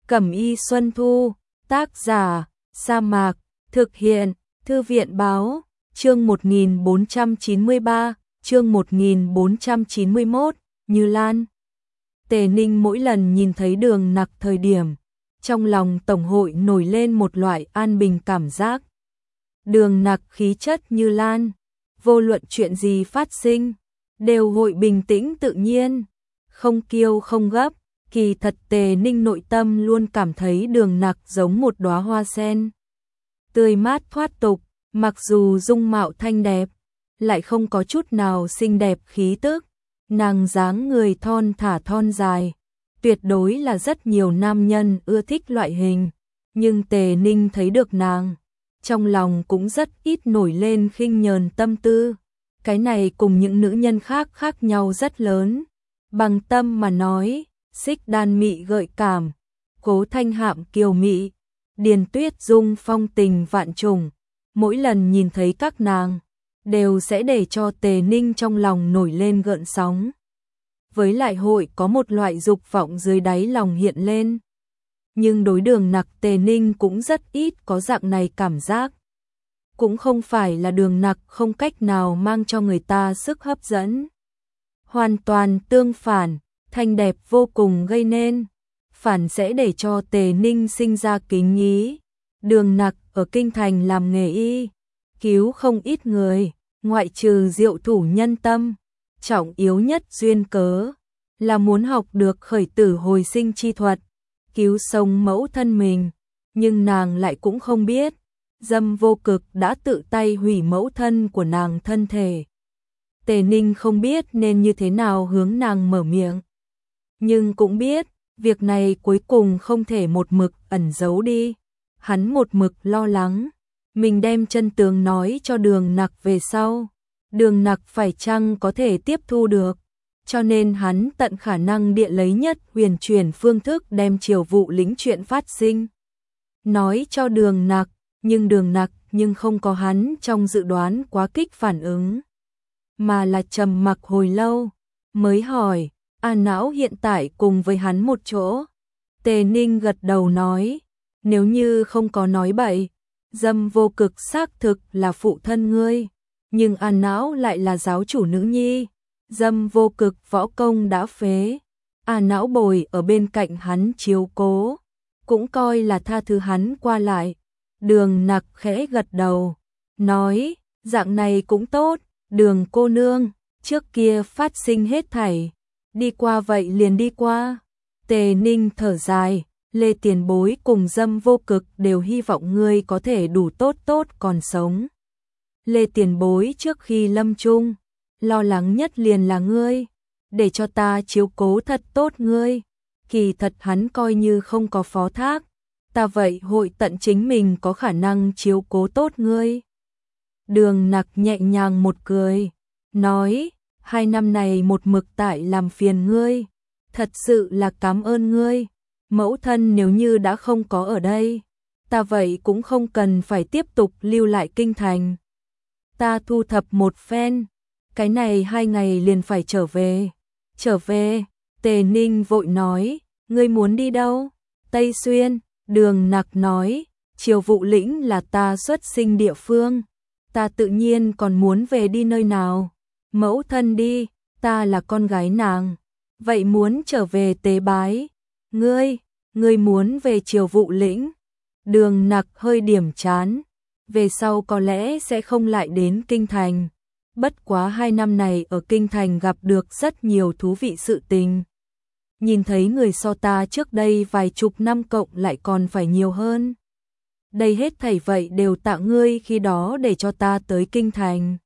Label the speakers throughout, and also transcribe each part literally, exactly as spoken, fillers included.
Speaker 1: Cẩm y Xuân Thu, tác giả, Sa Mạc, thực hiện, Thư viện Báo, chương một nghìn bốn trăm chín mươi ba, chương một nghìn bốn trăm chín mươi mốt, Như Lan. Tề Ninh mỗi lần nhìn thấy Đường Nặc thời điểm, trong lòng Tổng hội nổi lên một loại an bình cảm giác. Đường Nặc khí chất như lan, vô luận chuyện gì phát sinh, đều hội bình tĩnh tự nhiên, không kiêu không gấp. Kỳ thật Tề Ninh nội tâm luôn cảm thấy Đường Nặc giống một đóa hoa sen, tươi mát thoát tục, mặc dù dung mạo thanh đẹp, lại không có chút nào xinh đẹp khí tức. Nàng dáng người thon thả thon dài, tuyệt đối là rất nhiều nam nhân ưa thích loại hình, nhưng Tề Ninh thấy được nàng, trong lòng cũng rất ít nổi lên khinh nhờn tâm tư. Cái này cùng những nữ nhân khác khác nhau rất lớn. Bằng tâm mà nói, Xích Đan mị gợi cảm, Cố Thanh Hạm kiều mị, Điền Tuyết Dung phong tình vạn trùng. Mỗi lần nhìn thấy các nàng, đều sẽ để cho Tề Ninh trong lòng nổi lên gợn sóng. Với lại hội có một loại dục vọng dưới đáy lòng hiện lên. Nhưng đối Đường Nặc, Tề Ninh cũng rất ít có dạng này cảm giác. Cũng không phải là Đường Nặc không cách nào mang cho người ta sức hấp dẫn. Hoàn toàn tương phản, thanh đẹp vô cùng gây nên, phản sẽ để cho Tề Ninh sinh ra kính ý. Đường Nặc ở kinh thành làm nghề y, cứu không ít người, ngoại trừ diệu thủ nhân tâm, trọng yếu nhất duyên cớ là muốn học được khởi tử hồi sinh chi thuật, cứu sống mẫu thân mình. Nhưng nàng lại cũng không biết, Dâm Vô Cực đã tự tay hủy mẫu thân của nàng thân thể. Tề Ninh không biết nên như thế nào hướng nàng mở miệng, nhưng cũng biết việc này cuối cùng không thể một mực ẩn giấu đi. Hắn một mực lo lắng, mình đem chân tướng nói cho Đường Nặc về sau, Đường Nặc phải chăng có thể tiếp thu được, cho nên hắn tận khả năng địa lấy nhất huyền chuyển phương thức đem Triều Vụ Lĩnh chuyện phát sinh nói cho Đường Nặc. Nhưng Đường Nặc nhưng không có hắn trong dự đoán quá kích phản ứng, mà là trầm mặc hồi lâu, mới hỏi, A Não hiện tại cùng với hắn một chỗ. Tề Ninh gật đầu nói, nếu như không có nói bậy, Dâm Vô Cực xác thực là phụ thân ngươi, nhưng A Não lại là giáo chủ nữ nhi. Dâm Vô Cực võ công đã phế, A Não bồi ở bên cạnh hắn chiếu cố, cũng coi là tha thứ hắn qua lại. Đường Nặc khẽ gật đầu, nói, dạng này cũng tốt. Đường cô nương, trước kia phát sinh hết thảy, đi qua vậy liền đi qua. Tề Ninh thở dài, Lê Tiền Bối cùng Dâm Vô Cực đều hy vọng ngươi có thể đủ tốt tốt còn sống. Lê Tiền Bối trước khi lâm chung, lo lắng nhất liền là ngươi, để cho ta chiếu cố thật tốt ngươi. Kỳ thật hắn coi như không có phó thác, ta vậy hội tận chính mình có khả năng chiếu cố tốt ngươi. Đường Nặc nhẹ nhàng một cười, nói, hai năm này một mực tại làm phiền ngươi, thật sự là cảm ơn ngươi. Mẫu thân nếu như đã không có ở đây, ta vậy cũng không cần phải tiếp tục lưu lại kinh thành. Ta thu thập một phen, cái này hai ngày liền phải trở về. Trở về? Tề Ninh vội nói, ngươi muốn đi đâu? Tây Xuyên. Đường Nặc nói, Triều Vụ Lĩnh là ta xuất sinh địa phương, ta tự nhiên còn muốn về đi nơi nào. Mẫu thân đi, ta là con gái nàng, vậy muốn trở về tế bái. Ngươi, ngươi muốn về Triều Vụ Lĩnh? Đường Nặc hơi điểm chán, về sau có lẽ sẽ không lại đến kinh thành. Bất quá hai năm này ở kinh thành gặp được rất nhiều thú vị sự tình. Nhìn thấy người so ta trước đây vài chục năm cộng lại còn phải nhiều hơn. Đây hết thảy vậy đều tạ ngươi khi đó để cho ta tới kinh thành.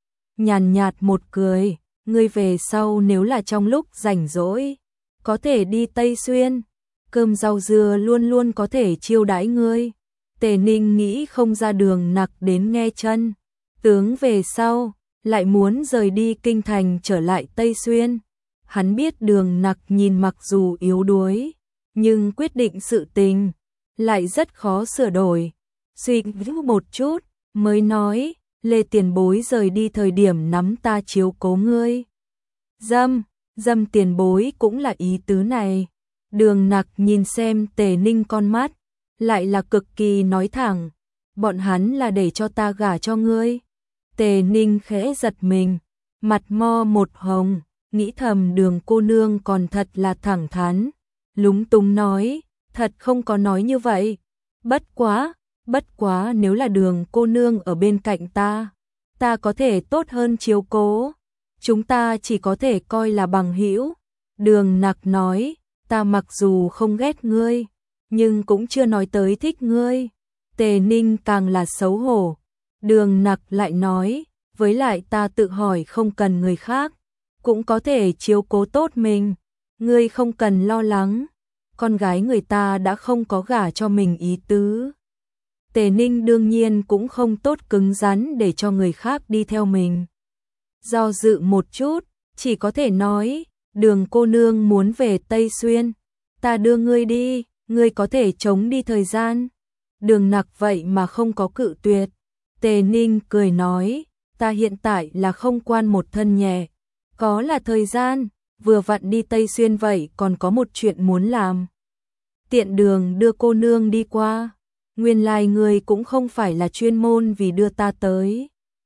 Speaker 1: Nhàn nhạt một cười, ngươi về sau nếu là trong lúc rảnh rỗi, có thể đi Tây Xuyên, cơm rau dưa luôn luôn có thể chiêu đãi ngươi. Tề Ninh nghĩ không ra Đường Nặc đến nghe chân tướng về sau, lại muốn rời đi kinh thành trở lại Tây Xuyên. Hắn biết Đường Nặc nhìn mặc dù yếu đuối, nhưng quyết định sự tình lại rất khó sửa đổi. Suy nghĩ một chút, mới nói, Lê Tiền Bối rời đi thời điểm nắm ta chiếu cố ngươi. Dâm, Dâm Tiền Bối cũng là ý tứ này. Đường Nặc nhìn xem Tề Ninh con mắt, lại là cực kỳ nói thẳng, bọn hắn là để cho ta gả cho ngươi. Tề Ninh khẽ giật mình, mặt mo một hồng, nghĩ thầm Đường cô nương còn thật là thẳng thắn, lúng túng nói, thật không có nói như vậy, bất quá, bất quá nếu là Đường cô nương ở bên cạnh ta, ta có thể tốt hơn chiếu cố, chúng ta chỉ có thể coi là bằng hữu. Đường Nặc nói, ta mặc dù không ghét ngươi, nhưng cũng chưa nói tới thích ngươi. Tề Ninh càng là xấu hổ. Đường Nặc lại nói, với lại ta tự hỏi không cần người khác, cũng có thể chiếu cố tốt mình, ngươi không cần lo lắng, con gái người ta đã không có gả cho mình ý tứ. Tề Ninh đương nhiên cũng không tốt cứng rắn để cho người khác đi theo mình. Do dự một chút, chỉ có thể nói, Đường cô nương muốn về Tây Xuyên, ta đưa ngươi đi, ngươi có thể chống đi thời gian. Đường Nặc vậy mà không có cự tuyệt. Tề Ninh cười nói, ta hiện tại là không quan một thân nhẹ, có là thời gian, vừa vặn đi Tây Xuyên vậy còn có một chuyện muốn làm. Tiện đường đưa cô nương đi qua, nguyên lai người cũng không phải là chuyên môn vì đưa ta tới.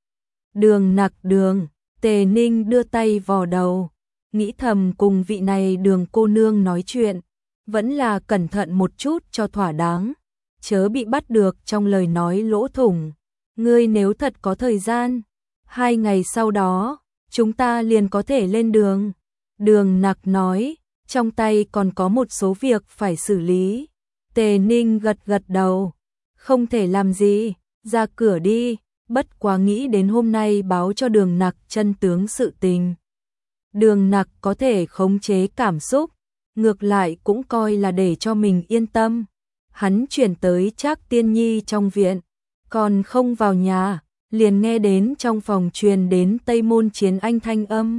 Speaker 1: Đường Nặc đường, Tề Ninh đưa tay vò đầu, nghĩ thầm cùng vị này Đường cô nương nói chuyện, vẫn là cẩn thận một chút cho thỏa đáng, chớ bị bắt được trong lời nói lỗ thủng. Ngươi nếu thật có thời gian, hai ngày sau đó, chúng ta liền có thể lên đường. Đường Nặc nói, trong tay còn có một số việc phải xử lý. Tề Ninh gật gật đầu, không thể làm gì, ra cửa đi, bất quá nghĩ đến hôm nay báo cho Đường Nặc chân tướng sự tình. Đường Nặc có thể khống chế cảm xúc, ngược lại cũng coi là để cho mình yên tâm. Hắn chuyển tới Trác Tiên Nhi trong viện, còn không vào nhà, liền nghe đến trong phòng truyền đến Tây Môn Chiến Anh thanh âm.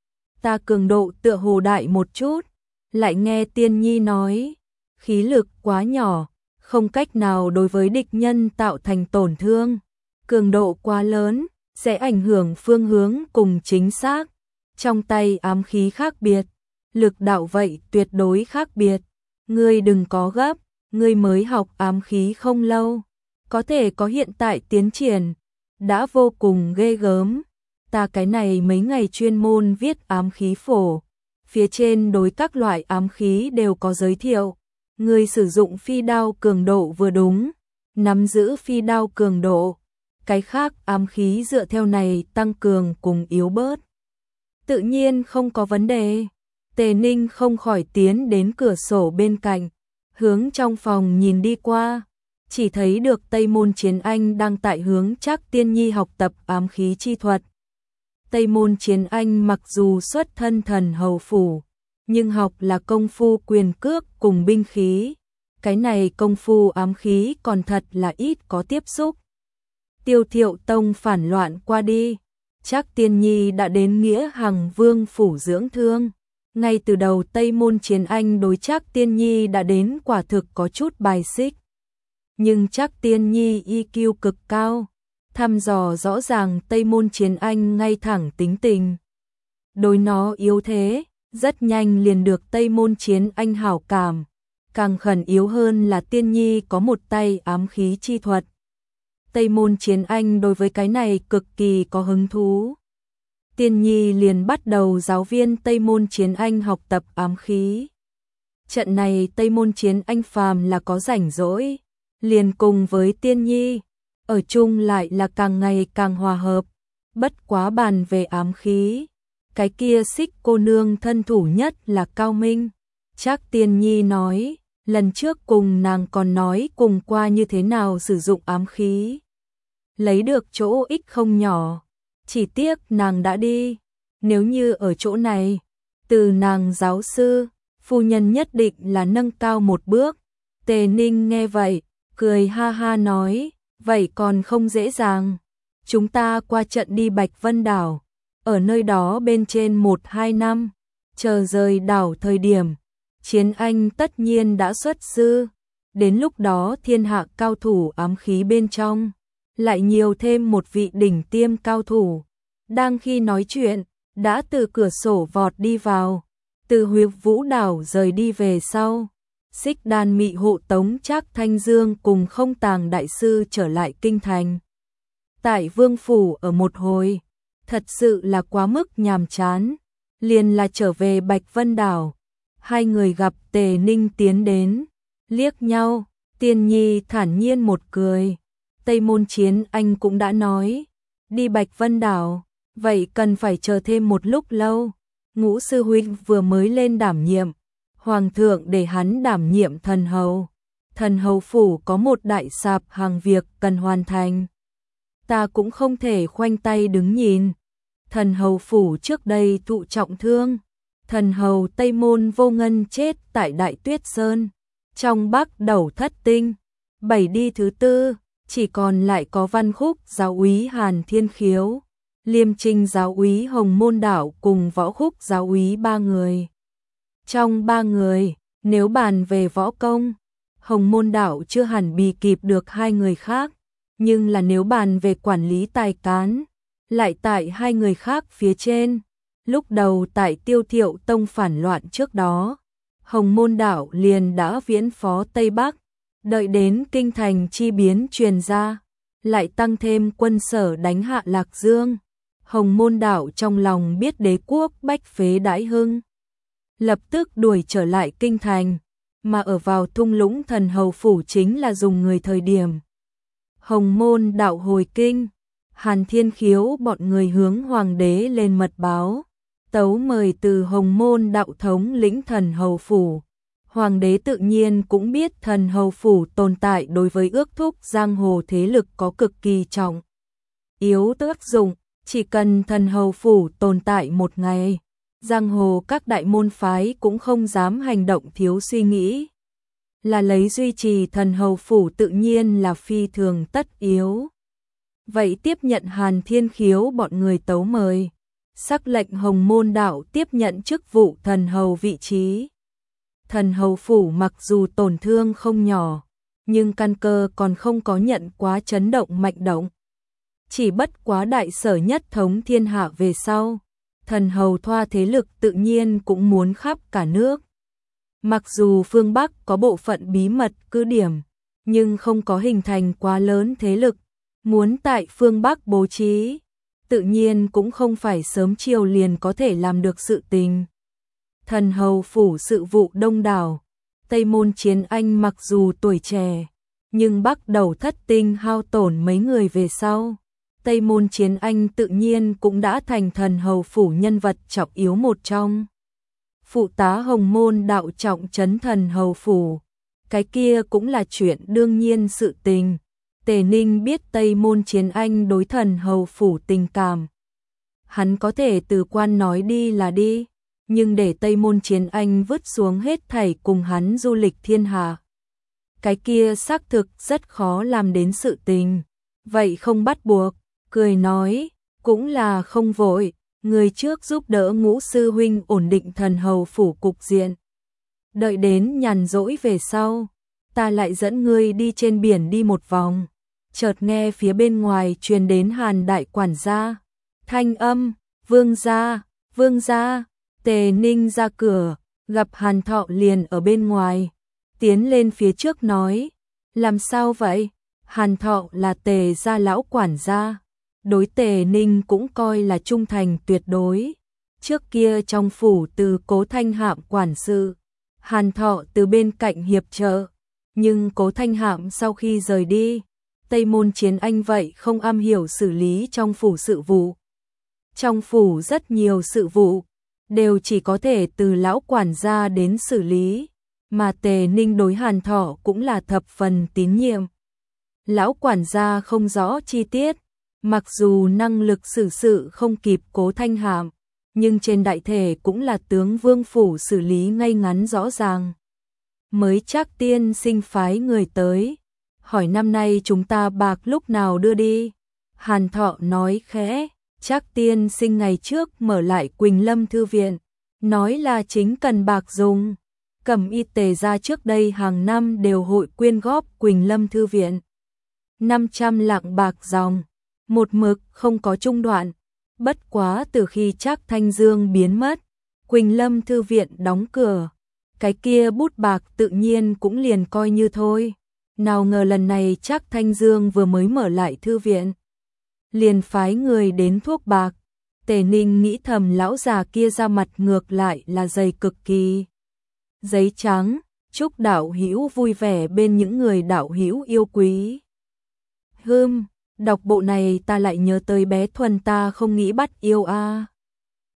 Speaker 1: Ta cường độ tựa hồ đại một chút, lại nghe Tiên Nhi nói, khí lực quá nhỏ, không cách nào đối với địch nhân tạo thành tổn thương, cường độ quá lớn, sẽ ảnh hưởng phương hướng cùng chính xác. Trong tay ám khí khác biệt, lực đạo vậy tuyệt đối khác biệt. Ngươi đừng có gấp, ngươi mới học ám khí không lâu, có thể có hiện tại tiến triển, đã vô cùng ghê gớm. Ta cái này mấy ngày chuyên môn viết ám khí phổ, phía trên đối các loại ám khí đều có giới thiệu. Ngươi sử dụng phi đao cường độ vừa đúng, nắm giữ phi đao cường độ, cái khác ám khí dựa theo này tăng cường cùng yếu bớt, tự nhiên không có vấn đề. Tề Ninh không khỏi tiến đến cửa sổ bên cạnh, hướng trong phòng nhìn đi qua, chỉ thấy được Tây Môn Chiến Anh đang tại hướng Trác Tiên Nhi học tập ám khí chi thuật. Tây Môn Chiến Anh mặc dù xuất thân thần hầu phủ, nhưng học là công phu quyền cước cùng binh khí, cái này công phu ám khí còn thật là ít có tiếp xúc. Tiêu Thiệu Tông phản loạn qua đi, Trác Tiên Nhi đã đến Nghĩa Hằng Vương phủ dưỡng thương. Ngay từ đầu Tây Môn Chiến Anh đối Trác Tiên Nhi đã đến quả thực có chút bài xích. Nhưng Trác Tiên Nhi i kiu cực cao, thăm dò rõ ràng Tây Môn Chiến Anh ngay thẳng tính tình. Đối nó yếu thế, rất nhanh liền được Tây Môn Chiến Anh hảo cảm. Càng khẩn yếu hơn là Tiên Nhi có một tay ám khí chi thuật. Tây Môn Chiến Anh đối với cái này cực kỳ có hứng thú. Tiên Nhi liền bắt đầu giáo viên Tây Môn Chiến Anh học tập ám khí. Trận này Tây Môn Chiến Anh phàm là có rảnh rỗi, liền cùng với Tiên Nhi, ở chung lại là càng ngày càng hòa hợp. Bất quá bàn về ám khí, cái kia Xích cô nương thân thủ nhất là Cao Minh. Trác Tiên Nhi nói, lần trước cùng nàng còn nói cùng qua như thế nào sử dụng ám khí. Lấy được chỗ ích không nhỏ, chỉ tiếc nàng đã đi. Nếu như ở chỗ này, từ nàng giáo sư, phu nhân nhất định là nâng cao một bước. Tề Ninh nghe vậy, cười ha ha nói, vậy còn không dễ dàng. Chúng ta qua trận đi Bạch Vân Đảo, ở nơi đó bên trên một hai năm, chờ rời đảo thời điểm, Chiến Anh tất nhiên đã xuất sư. Đến lúc đó thiên hạ cao thủ ám khí bên trong, lại nhiều thêm một vị đỉnh tiêm cao thủ. Đang khi nói chuyện, đã từ cửa sổ vọt đi vào. Từ Huyết Vũ đảo rời đi về sau, Xích Đan Mị hộ tống Trác Thanh Dương cùng Không Tàng đại sư trở lại kinh thành. Tại Vương phủ ở một hồi, thật sự là quá mức nhàm chán, liền là trở về Bạch Vân đảo. Hai người gặp Tề Ninh tiến đến, liếc nhau, Tiên Nhi thản nhiên một cười. Tây Môn Chiến Anh cũng đã nói, đi Bạch Vân đảo, vậy cần phải chờ thêm một lúc lâu. Ngũ sư huynh vừa mới lên đảm nhiệm, hoàng thượng để hắn đảm nhiệm thần hầu. Thần hầu phủ có một đại sạp hàng việc cần hoàn thành. Ta cũng không thể khoanh tay đứng nhìn. Thần hầu phủ trước đây thụ trọng thương, thần hầu Tây Môn Vô Ngân chết tại Đại Tuyết Sơn, trong Bắc Đầu thất tinh, bảy đi thứ tư, chỉ còn lại có Văn Khúc giáo úy Hàn Thiên Khiếu, Liêm Trinh giáo úy Hồng Môn Đảo cùng Võ Khúc giáo úy ba người. Trong ba người, nếu bàn về võ công, Hồng Môn Đảo chưa hẳn bì kịp được hai người khác, nhưng là nếu bàn về quản lý tài cán, lại tại hai người khác phía trên. Lúc đầu tại Tiêu Thiệu Tông phản loạn trước đó, Hồng Môn Đảo liền đã viễn phó Tây Bắc, đợi đến kinh thành chi biến truyền ra, lại tăng thêm quân sở đánh hạ Lạc Dương. Hồng Môn Đảo trong lòng biết đế quốc bách phế đãi hưng, lập tức đuổi trở lại kinh thành, mà ở vào thung lũng thần hầu phủ chính là dùng người thời điểm. Hồng Môn Đảo hồi kinh, Hàn Thiên Khiếu bọn người hướng hoàng đế lên mật báo, tấu mời từ Hồng Môn Đạo thống lĩnh thần hầu phủ. Hoàng đế tự nhiên cũng biết thần hầu phủ tồn tại đối với ước thúc giang hồ thế lực có cực kỳ trọng yếu tác dụng, chỉ cần thần hầu phủ tồn tại một ngày, giang hồ các đại môn phái cũng không dám hành động thiếu suy nghĩ. Là lấy duy trì thần hầu phủ tự nhiên là phi thường tất yếu. Vậy tiếp nhận Hàn Thiên Khiếu bọn người tấu mời, sắc lệnh Hồng Môn Đạo tiếp nhận chức vụ thần hầu vị trí. Thần hầu phủ mặc dù tổn thương không nhỏ, nhưng căn cơ còn không có nhận quá chấn động mạnh động. Chỉ bất quá đại sở nhất thống thiên hạ về sau, thần hầu thoa thế lực tự nhiên cũng muốn khắp cả nước. Mặc dù phương Bắc có bộ phận bí mật cứ điểm, nhưng không có hình thành quá lớn thế lực, muốn tại phương Bắc bố trí, tự nhiên cũng không phải sớm chiều liền có thể làm được sự tình. Thần hầu phủ sự vụ đông đảo, Tây Môn Chiến Anh mặc dù tuổi trẻ, nhưng Bắc Đầu thất tinh hao tổn mấy người về sau. Tây Môn Chiến Anh tự nhiên cũng đã thành thần hầu phủ nhân vật trọng yếu một trong. Phụ tá Hồng Môn Đạo trọng trấn thần hầu phủ, cái kia cũng là chuyện đương nhiên sự tình. Tề Ninh biết Tây Môn Chiến Anh đối thần hầu phủ tình cảm, hắn có thể từ quan nói đi là đi, nhưng để Tây Môn Chiến Anh vứt xuống hết thảy cùng hắn du lịch thiên hạ, cái kia xác thực rất khó làm đến sự tình. Vậy không bắt buộc, cười nói, cũng là không vội, người trước giúp đỡ Ngũ sư huynh ổn định thần hầu phủ cục diện. Đợi đến nhàn rỗi về sau, ta lại dẫn ngươi đi trên biển đi một vòng. Chợt nghe phía bên ngoài truyền đến Hàn đại quản gia thanh âm, vương gia, vương gia. Tề Ninh ra cửa, gặp Hàn Thọ liền ở bên ngoài, tiến lên phía trước nói, làm sao vậy? Hàn Thọ là Tề gia lão quản gia, đối Tề Ninh cũng coi là trung thành tuyệt đối. Trước kia trong phủ từ Cố Thanh Hạm quản sự, Hàn Thọ từ bên cạnh hiệp trợ, nhưng Cố Thanh Hạm sau khi rời đi, Tây Môn Chiến Anh vậy không am hiểu xử lý trong phủ sự vụ. Trong phủ rất nhiều sự vụ đều chỉ có thể từ lão quản gia đến xử lý, mà Tề Ninh đối Hàn Thọ cũng là thập phần tín nhiệm. Lão quản gia không rõ chi tiết, mặc dù năng lực xử sự không kịp Cố Thanh Hạm, nhưng trên đại thể cũng là tướng vương phủ xử lý ngay ngắn rõ ràng. Mới Trác tiên sinh phái người tới, hỏi năm nay chúng ta bạc lúc nào đưa đi. Hàn Thọ nói khẽ, Trác tiên sinh ngày trước mở lại Quỳnh Lâm Thư Viện, nói là chính cần bạc dùng. Cẩm Y Tề gia trước đây hàng năm đều hội quyên góp Quỳnh Lâm Thư Viện. năm trăm lạng bạc dòng, một mực không có trung đoạn. Bất quá từ khi Trác Thanh Dương biến mất, Quỳnh Lâm thư viện đóng cửa, cái kia bút bạc tự nhiên cũng liền coi như thôi. Nào ngờ lần này chắc Thanh Dương vừa mới mở lại thư viện, liền phái người đến thuốc bạc. Tề Ninh nghĩ thầm lão già kia ra mặt ngược lại là dày cực kỳ. Giấy trắng, chúc đạo hữu vui vẻ bên những người đạo hữu yêu quý. Hừm, đọc bộ này ta lại nhớ tới bé Thuần ta không nghĩ bắt yêu a. À.